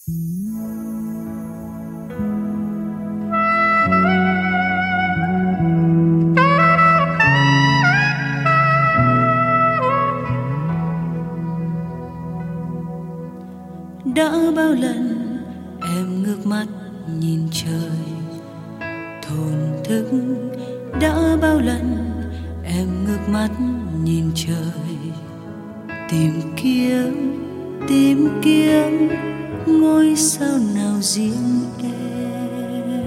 Đã bao lần em ngước mắt nhìn trời thổn thức, đã bao lần em ngước mắt nhìn trời, tìm kiếm ngôi sao nào riêng em.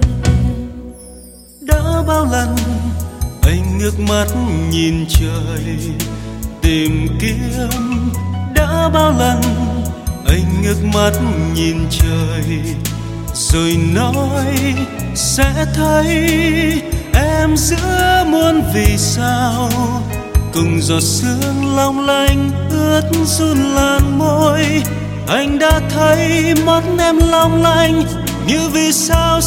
Đã bao lần anh ngước mắt nhìn trời tìm kiếm, đã bao lần anh ngước mắt nhìn trời rồi nói sẽ thấy em giữa muôn vì sao, cùng giọt sương long lanh ướt run làn môi. Anh đã thấy mắt em long lanh như vì sao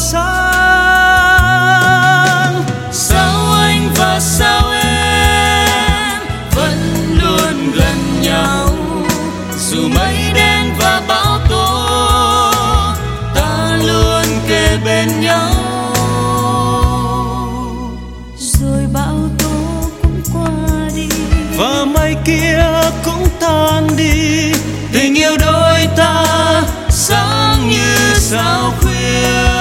sáng. Sao anh và sao em vẫn luôn gần nhau, dù mây đen và bão tố ta luôn kề bên nhau. Rồi bão tố cũng qua đi và mây kia cũng tan đi, tình yêu đôi ta sáng như sao khuya.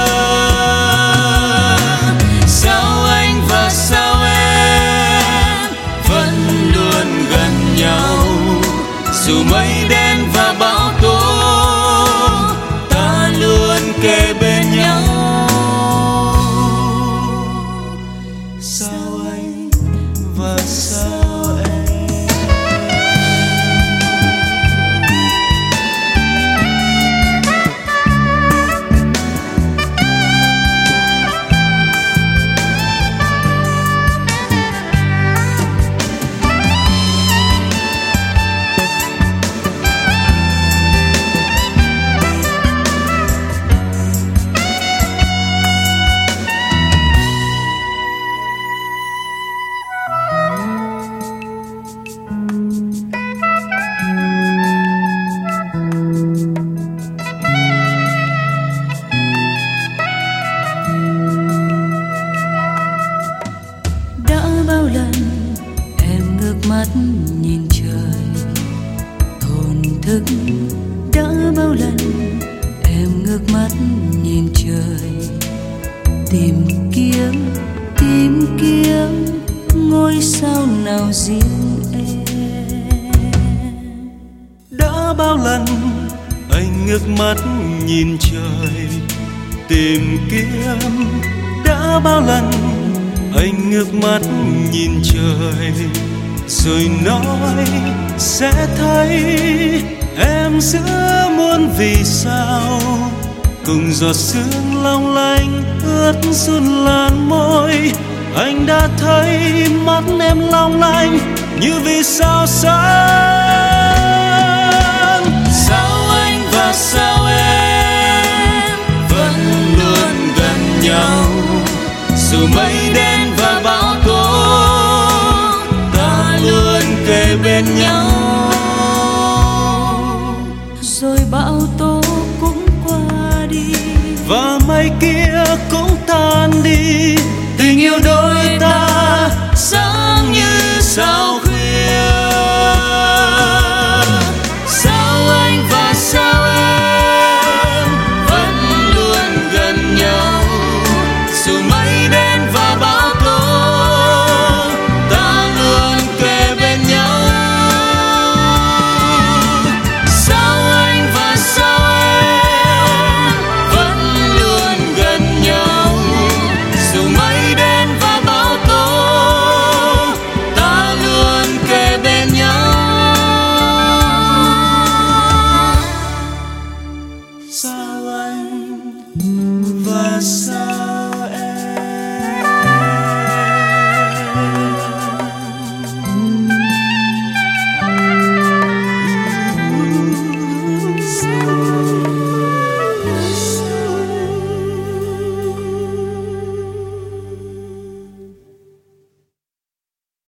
Sao anh và sao em vẫn luôn gần nhau, dù mây đen và bão tố ta luôn kề bên nhau. Sao anh và sao em. Bao lần em ngước mắt nhìn trời thổn thức, đã bao lần em ngước mắt nhìn trời, tìm kiếm ngôi sao nào riêng em. Đã bao lần anh ngước mắt nhìn trời tìm kiếm, đã bao lần anh ngước mắt nhìn trời rồi nói sẽ thấy em giữa muôn vì sao, cùng giọt sương long lanh ướt run làn môi. Anh đã thấy mắt em long lanh như vì sao sáng. Sao anh và sao em vẫn luôn gần nhau, dù mây đen và bão tố ta luôn kề bên nhau. Rồi bão tố cũng qua đi và mây kia cũng tan đi, tình yêu đôi ta sáng như sao.